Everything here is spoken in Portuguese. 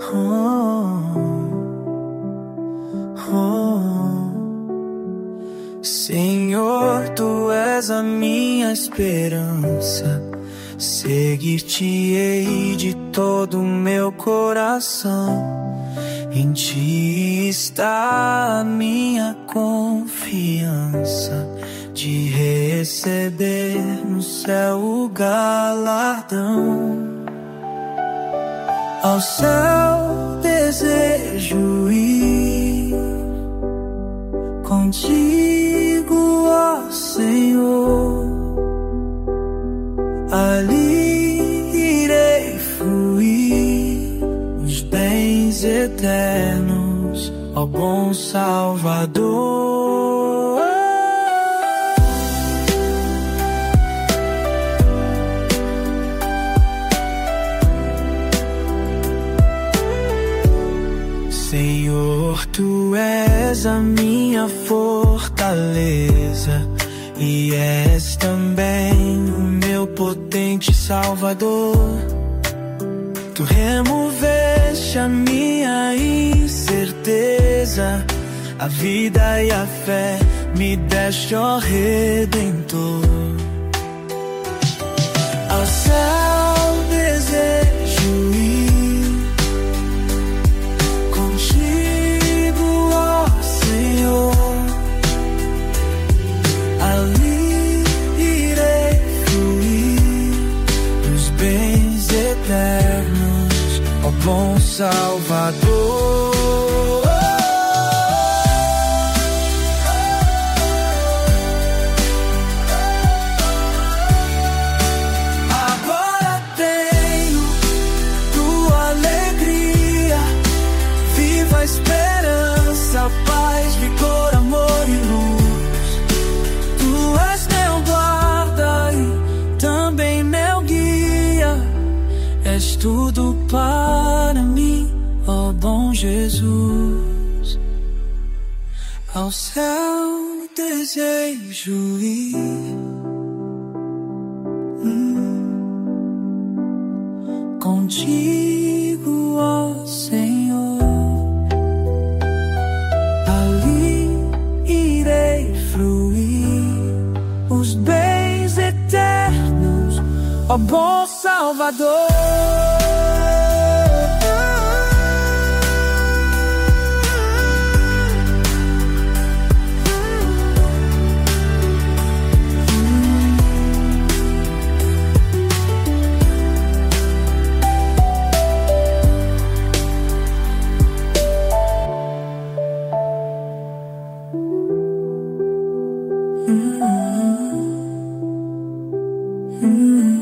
Senhor, Tu és a minha esperança, seguir-te-ei de todo o meu coração. Em Ti está a minha confiança de receber no céu o galardão. Ao céu desejo ir contigo, ó Senhor. Ali irei fruir os bens eternos, ó bom Salvador. Senhor, Tu és a minha fortaleza e és também o meu potente Salvador. Tu removeste a minha incerteza, a vida e a fé me deste, ó Redentor. Ao céu desejo ir contigo, ó Senhor. Ali irei fluir os bens eternos, ó bom Salvador. Agora tenho Tua alegria, viva a esperança, paz, vigor, amor e luz. Tu és meu guarda e também meu guia, és tudo para mim, ó bom Jesus. Ao céu desejo ir contigo, ó Senhor. Ali irei fluir os bens eternos, ó bom Salvador. Mm-hmm.